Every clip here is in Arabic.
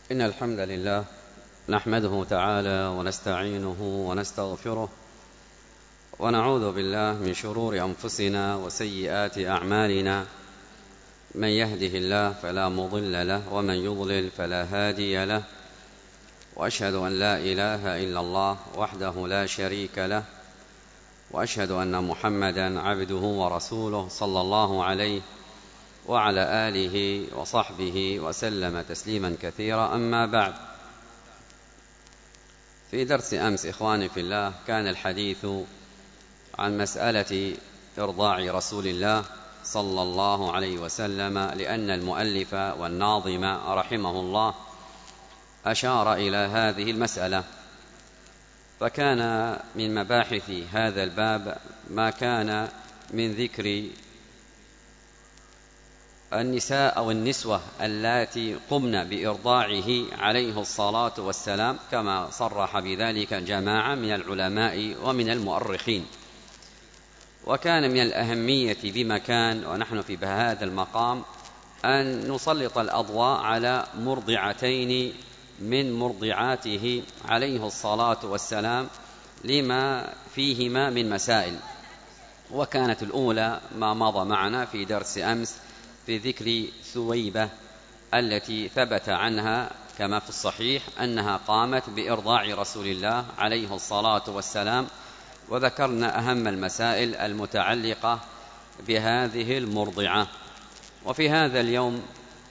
إن الحمد لله نحمده تعالى ونستعينه ونستغفره ونعوذ بالله من شرور أنفسنا وسيئات أعمالنا. من يهده الله فلا مضل له ومن يضلل فلا هادي له، وأشهد أن لا إله إلا الله وحده لا شريك له، وأشهد أن محمدا عبده ورسوله صلى الله عليه وعلى آله وصحبه وسلم تسليما كثيرا. أما بعد، في درس أمس إخواني في الله كان الحديث عن مسألة إرضاع رسول الله صلى الله عليه وسلم، لأن المؤلف والناظم رحمه الله أشار إلى هذه المسألة. فكان من مباحث هذا الباب ما كان من ذكر النساء أو النسوة اللاتي قمن بإرضاعه عليه الصلاة والسلام، كما صرح بذلك جماعة من العلماء ومن المؤرخين. وكان من الأهمية بمكان ونحن في هذا المقام أن نسلط الأضواء على مرضعتين من مرضعاته عليه الصلاة والسلام لما فيهما من مسائل. وكانت الأولى ما مضى معنا في درس أمس في ذكر ثويبة التي ثبت عنها كما في الصحيح أنها قامت بإرضاع رسول الله عليه الصلاة والسلام، وذكرنا أهم المسائل المتعلقة بهذه المرضعة. وفي هذا اليوم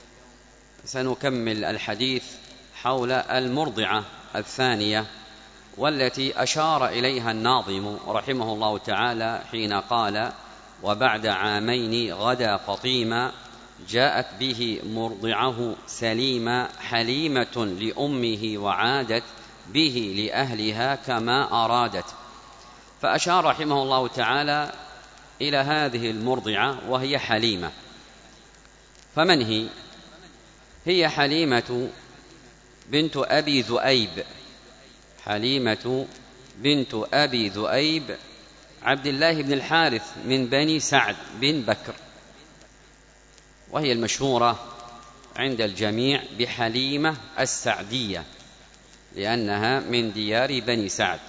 سنكمل الحديث حول المرضعة الثانية، والتي أشار إليها الناظم رحمه الله تعالى حين قال: وبعد عامين غدا فطيما جاءت به مرضعه سليما، حليمة لأمه وعادت به لأهلها كما أرادت. فأشار رحمه الله تعالى إلى هذه المرضعة وهي حليمة. فمن هي؟ هي حليمة بنت أبي ذؤيب، حليمة بنت أبي ذؤيب عبد الله بن الحارث من بني سعد بن بكر، وهي المشهورة عند الجميع بحليمة السعدية لأنها من ديار بني سعد.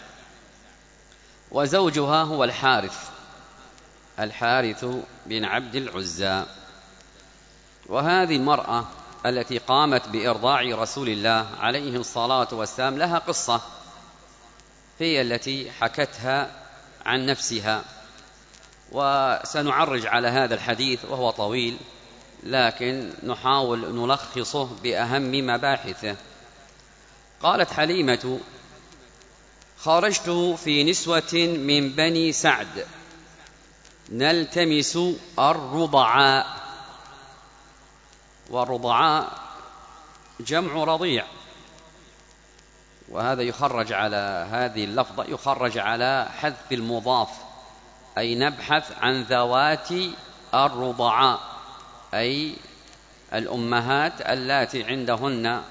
وزوجها هو الحارث بن عبد العزى. وهذه المرأة التي قامت بإرضاع رسول الله عليه الصلاة والسلام لها قصة هي التي حكتها عن نفسها، وسنعرج على هذا الحديث وهو طويل، لكن نحاول نلخصه بأهم مباحثه. قالت حليمة: خرجت في نسوة من بني سعد نلتمس الرضعاء. والرضعاء جمع رضيع، وهذا يخرج على هذه اللفظة يخرج على حذف المضاف، أي نبحث عن ذوات الرضعاء، أي الأمهات اللاتي عندهن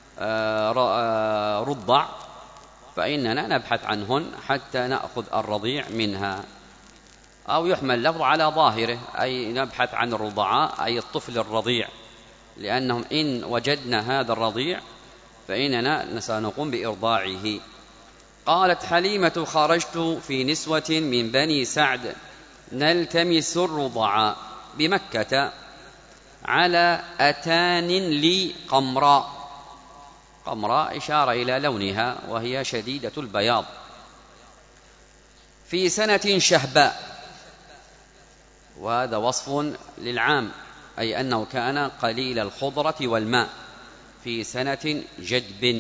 رضع، فإننا نبحث عنهن حتى نأخذ الرضيع منها. أو يحمل لفظ على ظاهره، أي نبحث عن الرضعاء أي الطفل الرضيع، لأنهم إن وجدنا هذا الرضيع فإننا سنقوم بإرضاعه. قالت حليمة: خرجت في نسوة من بني سعد نلتمس الرضعاء بمكة على أتان لي قمراء. قمراء إشارة إلى لونها وهي شديدة البياض، في سنة شهباء، وهذا وصف للعام، أي أنه كان قليل الخضرة والماء، في سنة جدب.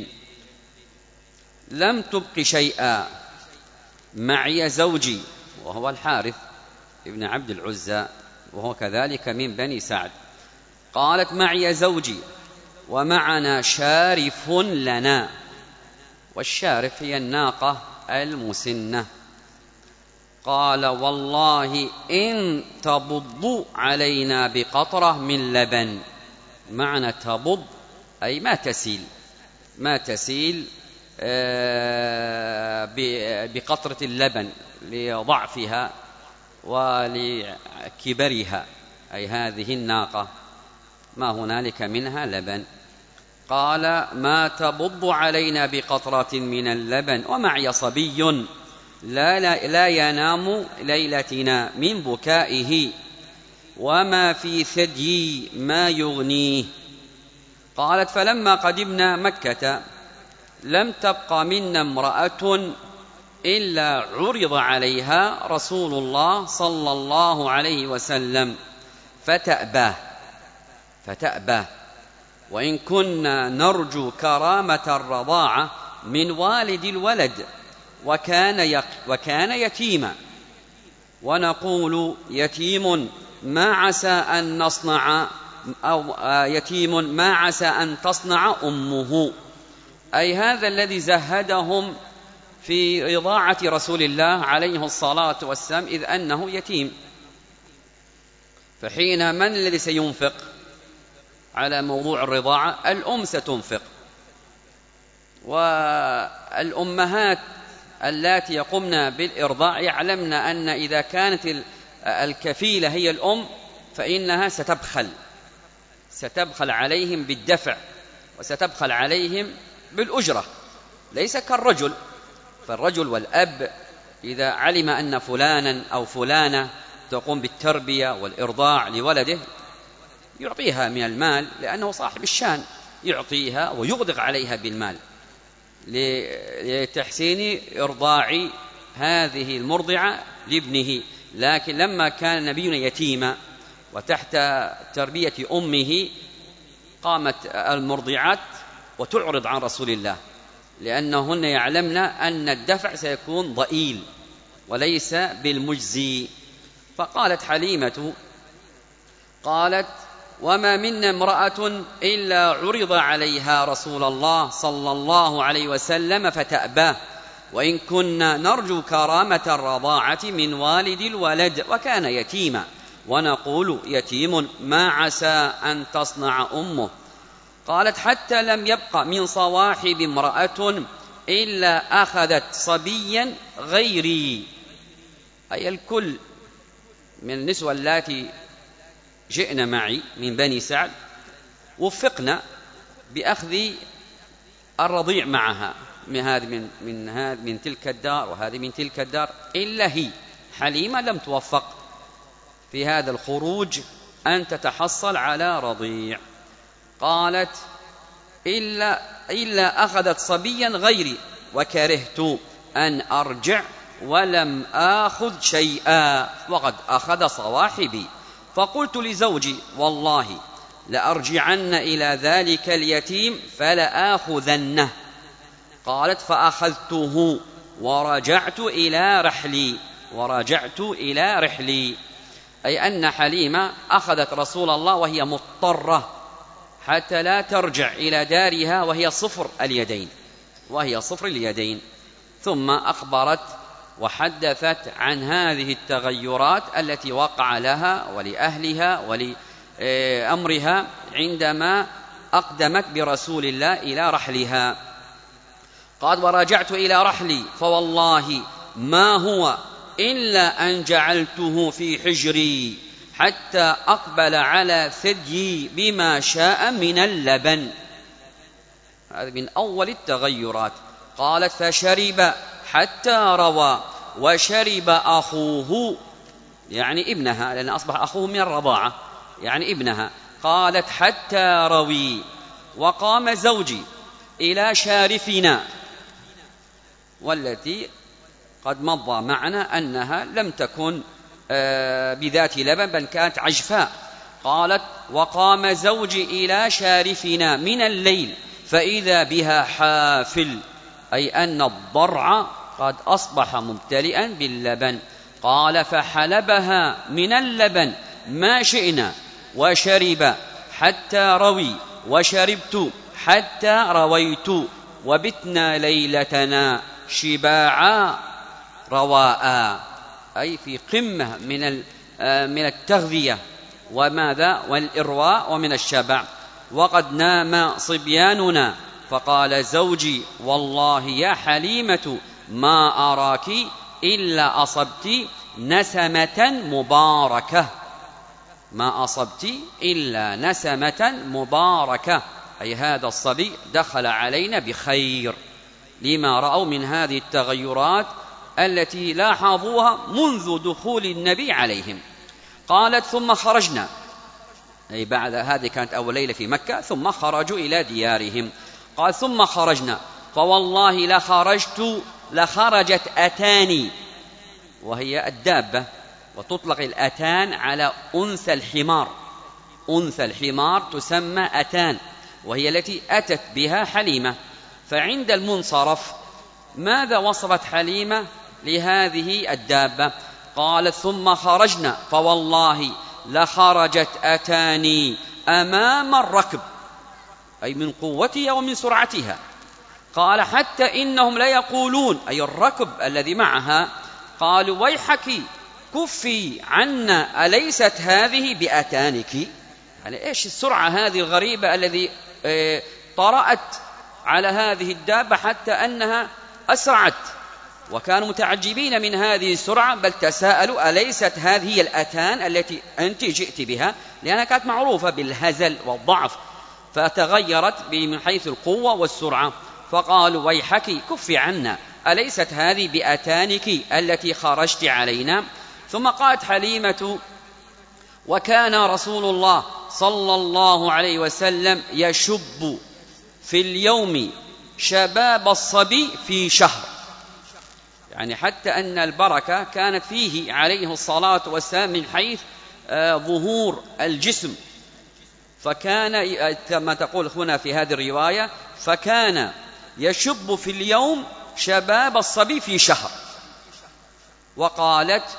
لم تبق شيئا، معي زوجي وهو الحارث ابن عبد العزى وهو كذلك من بني سعد. قالت: معي زوجي ومعنا شارف لنا، والشارف هي الناقة المسنة. قال: والله إن تبض علينا بقطرة من لبن. معنى تبض أي ما تسيل بقطرة اللبن لضعفها ولكبرها، أي هذه الناقة ما هنالك منها لبن. قال: ما تبض علينا بقطرة من اللبن ومعي صبي لا ينام ليلتنا من بكائه وما في ثديي ما يغنيه. قالت: فلما قدمنا مكة لم تبق منا امرأة إلا عرض عليها رسول الله صلى الله عليه وسلم فتأباه، وإن كنا نرجو كرامة الرضاعة من والد الولد، وكان يتيما، ونقول: يتيم ما عسى أن نصنع، أو يتيم ما عسى أن تصنع أمه، أي هذا الذي زهدهم في رضاعة رسول الله عليه الصلاة والسلام، إذ أنه يتيم. فحين من الذي سينفق على موضوع الرضاعة؟ الأم ستنفق، والأمهات اللاتي يقمن بالإرضاع يعلمن أن إذا كانت الكفيلة هي الأم فإنها ستبخل عليهم بالدفع، وستبخل عليهم بالأجرة، ليس كالرجل. فالرجل والأب إذا علم أن فلانا أو فلانة تقوم بالتربية والإرضاع لولده يعطيها من المال، لأنه صاحب الشان، يعطيها ويغدق عليها بالمال لتحسين إرضاع هذه المرضعة لابنه. لكن لما كان نبينا يتيما وتحت تربية أمه قامت المرضعات وتعرض عن رسول الله، لأنهن يعلمن أن الدفع سيكون ضئيل وليس بالمجزي. فقالت حليمة: قالت: وما منا امرأة إلا عرض عليها رسول الله صلى الله عليه وسلم فتأباه، وإن كنا نرجو كرامة الرضاعة من والد الولد، وكان يتيما، ونقول: يتيم ما عسى أن تصنع أمه. قالت: حتى لم يبق من صواحب امرأة إلا أخذت صبيا غيري، أي الكل من النسوة اللاتي جئن معي من بني سعد وفقنا بأخذ الرضيع معها، من تلك الدار وهذه من تلك الدار، إلا هي حليمة لم توفق في هذا الخروج أن تتحصل على رضيع. قالت: إلا أخذت صبيا غيري وكرهت أن أرجع ولم آخذ شيئا وقد أخذ صواحبي، فقلت لزوجي: والله لأرجعن إلى ذلك اليتيم فلآخذنه. قالت: فأخذته ورجعت إلى رحلي، أي أن حليمة أخذت رسول الله وهي مضطرة حتى لا ترجع إلى دارها وهي صفر اليدين. ثم أخبرت وحدثت عن هذه التغيرات التي وقع لها ولأهلها ولأمرها عندما أقدمت برسول الله إلى رحلها. قال: ورجعت إلى رحلي فوالله ما هو إلا أن جعلته في حجري حتى أقبل على ثديي بما شاء من اللبن. هذا من أول التغيرات. قالت: فشرب حتى روى، وشرب أخوه، يعني ابنها، لأن أصبح أخوه من الرضاعة، يعني ابنها. قالت: حتى روي، وقام زوجي إلى شارفنا، والتي قد مضى معنا أنها لم تكن بذات لبن بل كانت عجفاء. قالت: وقام زوجي إلى شارفنا من الليل فإذا بها حافل، أي أن الضرع قد أصبح ممتلئا باللبن. قال: فحلبها من اللبن ما شئنا، وشرب حتى روي، وشربت حتى رويت، وبتنا ليلتنا شباعا رواء، أي في قمة من التغذية والإرواء ومن الشبع. وقد نام صبياننا، فقال زوجي: والله يا حليمة ما أراك إلا أصبت نسمة مباركة، أي هذا الصبي دخل علينا بخير، لما رأوا من هذه التغيرات التي لاحظوها منذ دخول النبي عليهم. قالت ثم خرجنا، أي بعد هذه كانت أول ليلة في مكة، ثم خرجوا إلى ديارهم. قال ثم خرجنا فوالله لخرجت أتاني، وهي الدابة، وتطلق الأتان على أنثى الحمار. أنثى الحمار تسمى أتان، وهي التي أتت بها حليمة. فعند المنصرف ماذا وصفت حليمة لهذه الدابة؟ قالت ثم خرجنا فوالله لخرجت أتاني أمام الركب، أي من قوتها ومن سرعتها. قال حتى إنهم ليقولون، أي الركب الذي معها، قالوا ويحك كفي عنا أليست هذه بأتانك؟ يعني إيش السرعة هذه الغريبة الذي طرأت على هذه الدابة حتى أنها أسرعت، وكانوا متعجبين من هذه السرعة، بل تساءلوا أليست هذه الأتان التي أنت جئت بها؟ لأنها كانت معروفة بالهزل والضعف، فتغيرت من حيث القوة والسرعة. فقالوا ويحك كفي عنا أليست هذه بأتانك التي خرجت علينا؟ ثم قالت حليمة وكان رسول الله صلى الله عليه وسلم يشب في اليوم شباب الصبي في شهر، يعني حتى أن البركة كانت فيه عليه الصلاة والسلام من حيث ظهور الجسم. فكان كما تقول هنا في هذه الرواية فكان يشب في اليوم شباب الصبي في شهر، وقالت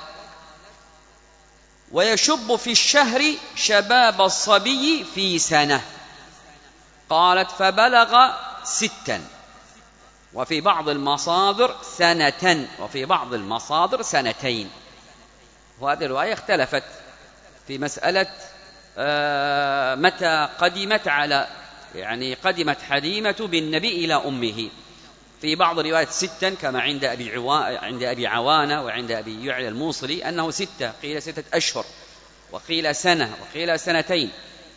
ويشب في الشهر شباب الصبي في سنة. قالت فبلغ 6، وفي بعض المصادر 1 سنة، وفي بعض المصادر 2 سنين. وهذه الرواية اختلفت في مسألة متى قدمت قدمت حليمة بالنبي إلى أمه. في بعض روايات 6 كما عند أبي عوانة وعند أبي يعلى الموصلي أنه 6، قيل 6 أشهر، وقيل 1 سنة، وقيل 2 سنين.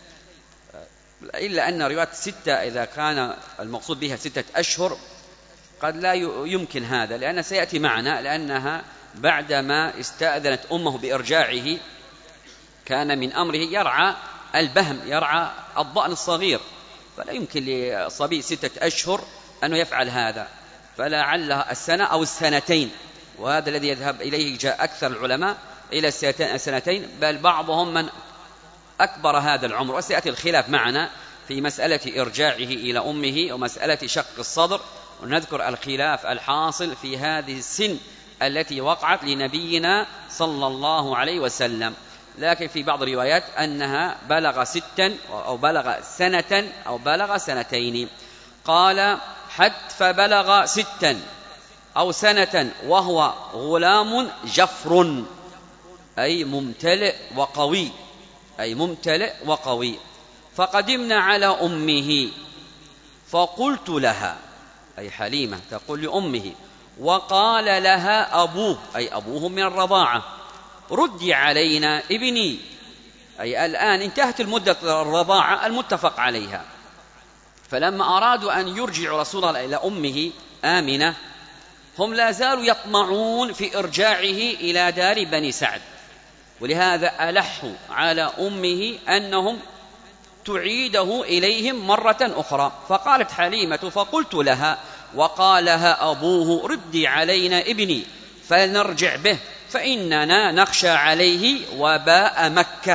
إلا أن رواية 6 إذا كان المقصود بها 6 أشهر قد لا يمكن هذا، لأن سيأتي معنا، لأنها بعدما استأذنت أمه بإرجاعه كان من أمره يرعى البهم، يرعى الضأن الصغير، فلا يمكن لصبي 6 أشهر أنه يفعل هذا، فلعلها 1 سنة أو 2 سنين. وهذا الذي يذهب إليه جاء أكثر العلماء إلى 2 سنين، بل بعضهم من أكبر هذا العمر. وسيأتي الخلاف معنا في مسألة إرجاعه إلى أمه ومسألة شق الصدر، ونذكر الخلاف الحاصل في هذه السن التي وقعت لنبينا صلى الله عليه وسلم. لكن في بعض الروايات أنها بلغ 6 أو بلغ 1 سنة أو بلغ 2 سنين. قال حتى فبلغ 6 أو 1 سنة وهو غلام جفر، أي ممتلئ وقوي، أي ممتلئ وقوي. فقدمنا على أمه فقلت لها، أي حليمة تقول لأمه، وقال لها أبوه، أي أبوه من الرضاعة، ردي علينا ابني، أي الآن انتهت المدة الرضاعة المتفق عليها. فلما أرادوا أن يرجعوا رسول الله إلى أمه آمنة، هم لا زالوا يطمعون في إرجاعه إلى دار بني سعد، ولهذا ألحوا على أمه أنهم تعيده إليهم مرة أخرى. فقالت حليمة فقلت لها وقالها أبوه ردي علينا ابني فلنرجع به فإننا نخشى عليه وباء مكة.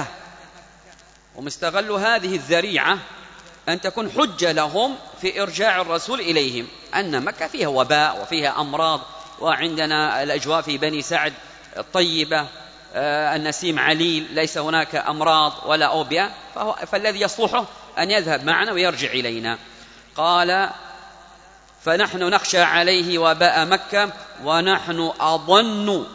ومستغلوا هذه الذريعة أن تكون حجة لهم في إرجاع الرسول إليهم، أن مكة فيها وباء وفيها أمراض، وعندنا الأجواء في بني سعد طيبة، النسيم عليل، ليس هناك أمراض ولا أوبئة، فالذي يصلحه أن يذهب معنا ويرجع إلينا. قال فنحن نخشى عليه وباء مكة ونحن أظن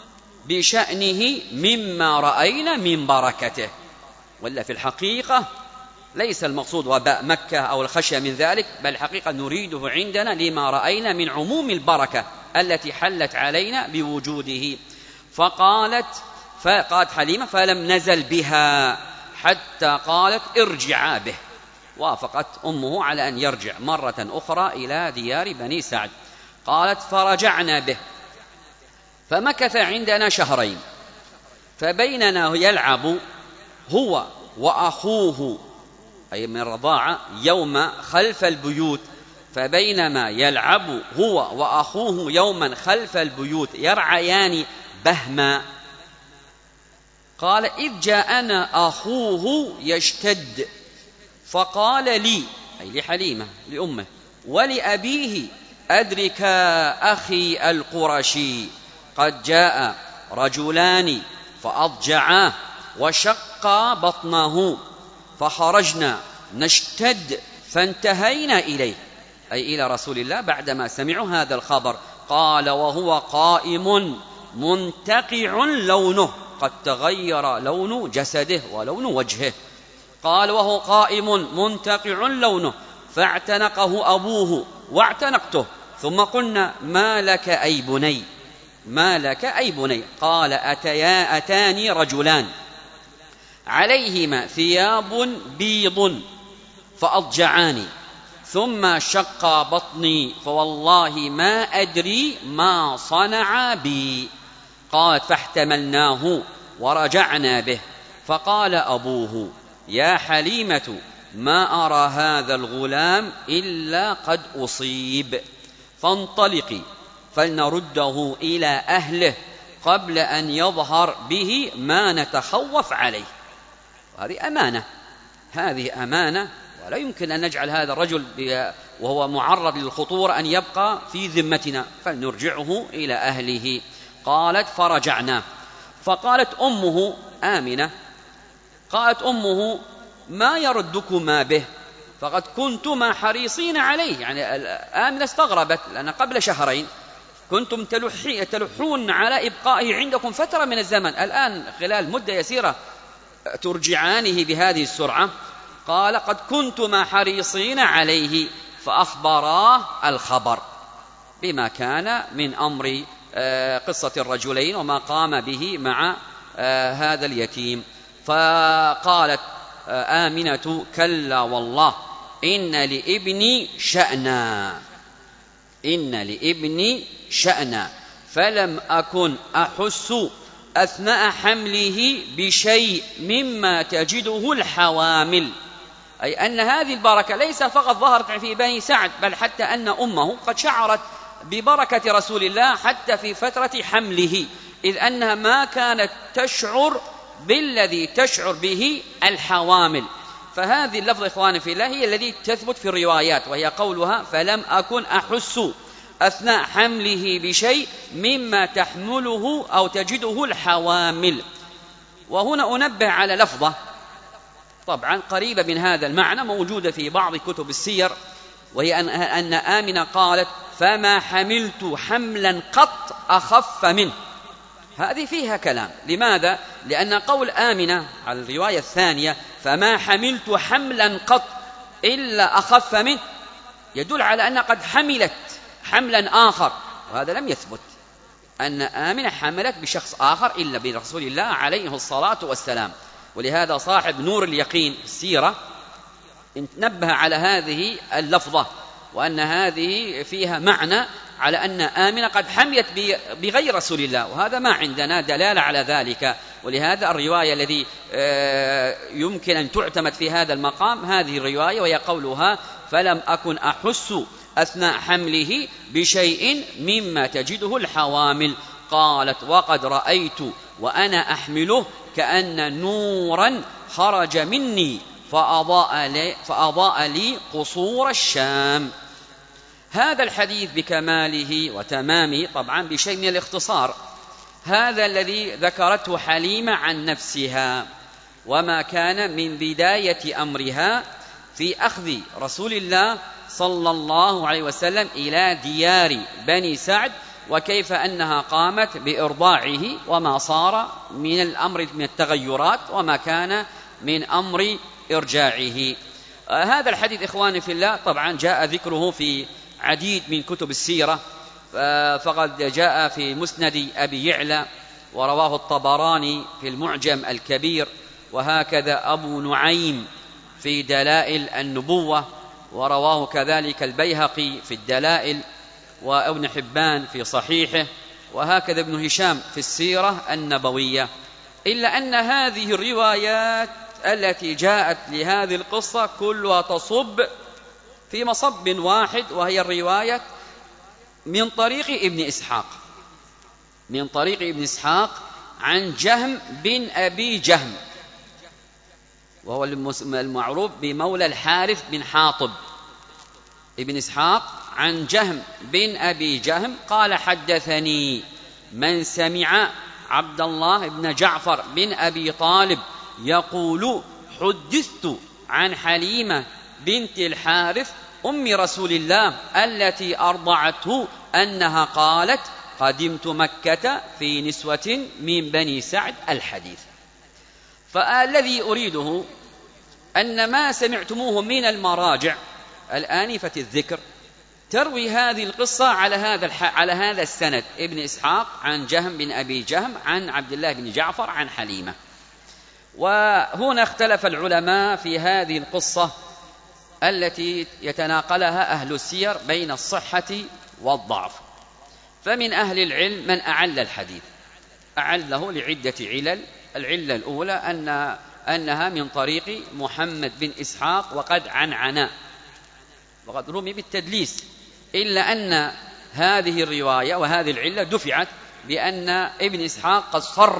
بشأنه مما رأينا من بركته. ولا في الحقيقة ليس المقصود وباء مكة أو الخشية من ذلك، بل الحقيقة نريده عندنا لما رأينا من عموم البركة التي حلت علينا بوجوده. فقالت حليمة فلم نزل بها حتى قالت ارجعا به، وافقت أمه على أن يرجع مرة أخرى إلى ديار بني سعد. قالت فرجعنا به فمكث عندنا شهرين، فبيننا يلعب هو وأخوه أي من الرضاعة يوم خلف البيوت، فبينما يلعب هو وأخوه يوما خلف البيوت يرعيان بهما، قال إذ جاءنا أخوه يشتد فقال لي أي لحليمة لأمه ولأبيه أدرك أخي القرشي قد جاء رجلان فأضجعاه وشقا بطنه، فخرجنا نشتد فانتهينا إليه أي إلى رسول الله بعدما سمعوا هذا الخبر. قال وهو قائم منتقع لونه، قد تغير لون جسده ولون وجهه. قال وهو قائم منتقع لونه، فاعتنقه أبوه واعتنقته، ثم قلنا ما لك أي بني، ما لك أي بني؟ قال أتاني رجلان عليهما ثياب بيض فأضجعاني ثم شق بطني فوالله ما أدري ما صنع بي. قالت فاحتملناه ورجعنا به، فقال أبوه يا حليمة ما أرى هذا الغلام إلا قد أصيب، فانطلقي فلنرده إلى أهله قبل أن يظهر به ما نتخوف عليه. هذه أمانة، هذه أمانة، ولا يمكن أن نجعل هذا الرجل وهو معرض للخطورة أن يبقى في ذمتنا، فلنرجعه إلى أهله. قالت فرجعنا. فقالت أمه آمنة قالت أمه ما يردكما به فقد كنتما حريصين عليه. يعني آمنة استغربت لأن قبل شهرين كنتم تلحون على إبقائه عندكم فترة من الزمن، الآن خلال مدة يسيرة ترجعانه بهذه السرعة. قال قد كنتما حريصين عليه، فأخبراه الخبر بما كان من أمر قصة الرجلين وما قام به مع هذا اليتيم. فقالت آمنة كلا والله إن لابني شأنا، إن لابني شأنا فلم أكن أحس أثناء حمله بشيء مما تجده الحوامل، أي أن هذه البركة ليس فقط ظهرت في بني سعد بل حتى أن أمه قد شعرت ببركة رسول الله حتى في فترة حمله، إذ أنها ما كانت تشعر بالذي تشعر به الحوامل. فهذه اللفظة إخواني في الله هي التي تثبت في الروايات، وهي قولها فلم أكن أحس أثناء حمله بشيء مما تحمله أو تجده الحوامل. وهنا أنبه على لفظة طبعا قريبة من هذا المعنى موجودة في بعض كتب السير، وهي أن آمنة قالت فما حملت حملا قط أخف منه. هذه فيها كلام، لماذا؟ لأن قول آمنة على الرواية الثانية فما حملت حملا قط إلا أخف منه يدل على أن قد حملت حملا آخر، وهذا لم يثبت أن آمنة حملت بشخص آخر إلا برسول الله عليه الصلاة والسلام. ولهذا صاحب نور اليقين السيرة نبه على هذه اللفظة، وأن هذه فيها معنى على أن آمنة قد حميت بغير رسول الله، وهذا ما عندنا دلالة على ذلك. ولهذا الرواية الذي يمكن أن تعتمد في هذا المقام هذه الرواية، وهي قولها فلم أكن أحس أثناء حمله بشيء مما تجده الحوامل. قالت وقد رأيت وأنا أحمله كأن نورا خرج مني فأضاء لي قصور الشام. هذا الحديث بكماله وتمامه طبعا بشيء من الاختصار، هذا الذي ذكرته حليمة عن نفسها وما كان من بداية أمرها في أخذ رسول الله صلى الله عليه وسلم إلى ديار بني سعد، وكيف أنها قامت بإرضاعه وما صار من الأمر من التغيرات وما كان من أمر إرجاعه. هذا الحديث إخواني في الله طبعا جاء ذكره في عديد من كتب السيرة، فقد جاء في مسند أبي يعلى، ورواه الطبراني في المعجم الكبير، وهكذا أبو نعيم في دلائل النبوة، ورواه كذلك البيهقي في الدلائل، وابن حبان في صحيحه، وهكذا ابن هشام في السيرة النبوية. إلا أن هذه الروايات التي جاءت لهذه القصة كلها تصب في مصب واحد، وهي الرواية من طريق ابن إسحاق عن جهم بن أبي جهم، وهو المعروف بمولى الحارث بن حاطب. ابن إسحاق عن جهم بن أبي جهم قال: حدثني من سمع عبد الله بن جعفر بن أبي طالب يقول: حدثت عن حليمة بنت الحارث أم رسول الله التي أرضعته أنها قالت: قدمت مكة في نسوة من بني سعد. الحديث. فالذي أريده أن ما سمعتموه من المراجع الآنفة الذكر تروي هذه القصة على هذا السند: ابن إسحاق عن جهم بن أبي جهم عن عبد الله بن جعفر عن حليمة. وهنا اختلف العلماء في هذه القصة التي يتناقلها أهل السير بين الصحة والضعف. فمن أهل العلم من أعل الحديث، أعله لعدة علل. العلة الأولى أنها من طريق محمد بن إسحاق وقد عنعنا وقد رمي بالتدليس، إلا أن هذه الرواية وهذه العلة دفعت بأن ابن إسحاق قد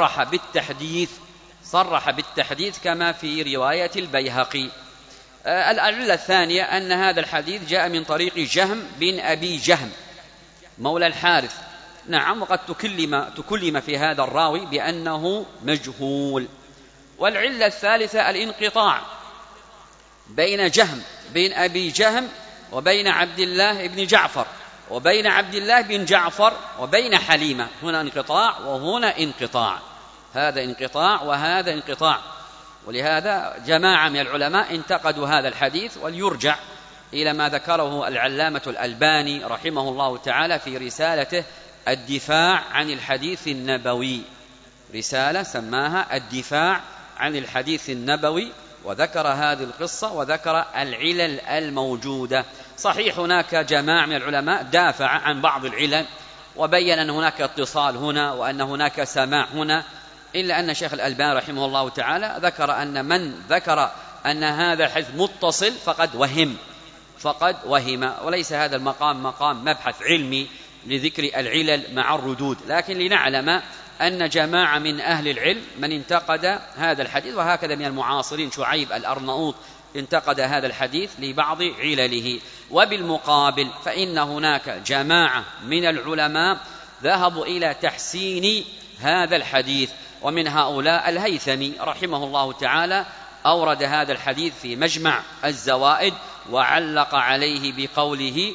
صرح بالتحديث كما في رواية البيهقي. العلة الثانية أن هذا الحديث جاء من طريق جهم بن أبي جهم مولى الحارث، نعم، وقد تكلم في هذا الراوي بأنه مجهول. والعلة الثالثة الانقطاع بين جهم بن أبي جهم وبين عبد الله بن جعفر، وبين عبد الله بن جعفر وبين حليمة. هنا انقطاع وهنا انقطاع، هذا انقطاع وهذا انقطاع. ولهذا جماعة من العلماء انتقدوا هذا الحديث، وليرجع إلى ما ذكره العلامة الألباني رحمه الله تعالى في رسالته الدفاع عن الحديث النبوي، رسالة سماها الدفاع عن الحديث النبوي، وذكر هذه القصة وذكر العلل الموجودة. صحيح هناك جماعة من العلماء دافع عن بعض العلل وبين أن هناك اتصال هنا وأن هناك سماع هنا، إلا أن شيخ الألباني رحمه الله تعالى ذكر أن من ذكر أن هذا الحديث متصل فقد وهم، وليس هذا المقام مقام مبحث علمي لذكر العلل مع الردود، لكن لنعلم أن جماعة من أهل العلم من انتقد هذا الحديث، وهكذا من المعاصرين شعيب الأرناؤوط انتقد هذا الحديث لبعض علله. وبالمقابل فإن هناك جماعة من العلماء ذهبوا إلى تحسين هذا الحديث، ومن هؤلاء الهيثمي رحمه الله تعالى أورد هذا الحديث في مجمع الزوائد وعلق عليه بقوله: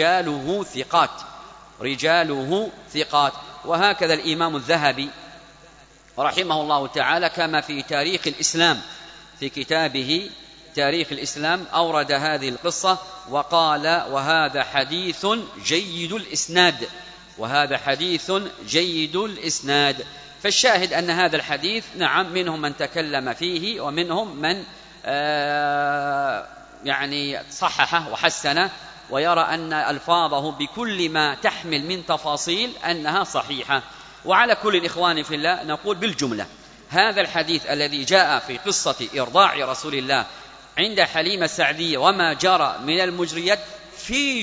رجاله ثقات. وهكذا الإمام الذهبي رحمه الله تعالى كما في تاريخ الإسلام في كتابه تاريخ الإسلام أورد هذه القصة وقال: وهذا حديث جيد الإسناد. فالشاهد أن هذا الحديث نعم منهم من تكلم فيه ومنهم من يعني صححه وحسنه، ويرى أن ألفاظه بكل ما تحمل من تفاصيل أنها صحيحة. وعلى كل الإخوان في الله نقول بالجملة هذا الحديث الذي جاء في قصة إرضاع رسول الله عند حليمة السعدية وما جرى من المجريات في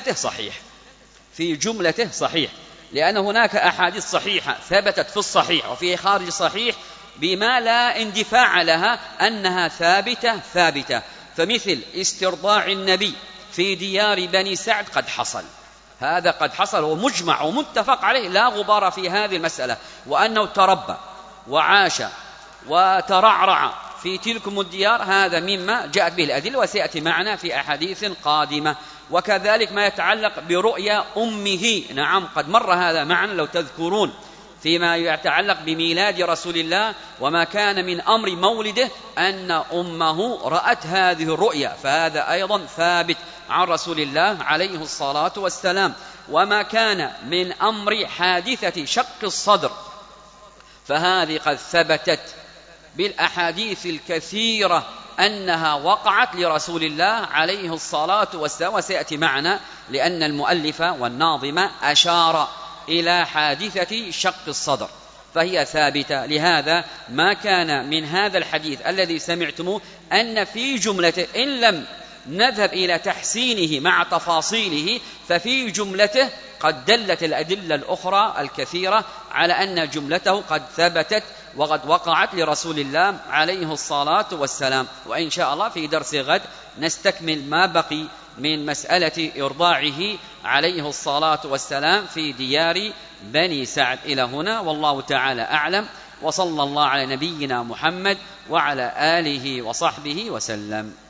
جملته صحيح، لأن هناك أحاديث صحيحة ثبتت في الصحيح وفي خارج الصحيح بما لا اندفاع لها أنها ثابتة. فمثل استرضاع النبي في ديار بني سعد قد حصل ومجمع ومتفق عليه، لا غبار في هذه المسألة، وأنه تربى وعاش وترعرع في تلكم الديار، هذا مما جاءت به الأدلة وسيأتي معنا في أحاديث قادمة. وكذلك ما يتعلق برؤيا أمه، نعم قد مر هذا معنا لو تذكرون فيما يتعلق بميلاد رسول الله وما كان من أمر مولده أن أمه رأت هذه الرؤيا، فهذا أيضا ثابت عن رسول الله عليه الصلاة والسلام. وما كان من أمر حادثة شق الصدر فهذه قد ثبتت بالأحاديث الكثيرة أنها وقعت لرسول الله عليه الصلاة والسلام، وسيأتي معنا لأن المؤلف والناظم أشار إلى حادثة شق الصدر فهي ثابتة. لهذا ما كان من هذا الحديث الذي سمعتموه أن في جملته، إن لم نذهب إلى تحسينه مع تفاصيله، ففي جملته قد دلت الأدلة الأخرى الكثيرة على أن جملته قد ثبتت وقد وقعت لرسول الله عليه الصلاة والسلام. وإن شاء الله في درس غد نستكمل ما بقي من مسألة إرضاعه عليه الصلاة والسلام في ديار بني سعد. إلى هنا والله تعالى أعلم، وصلى الله على نبينا محمد وعلى آله وصحبه وسلم.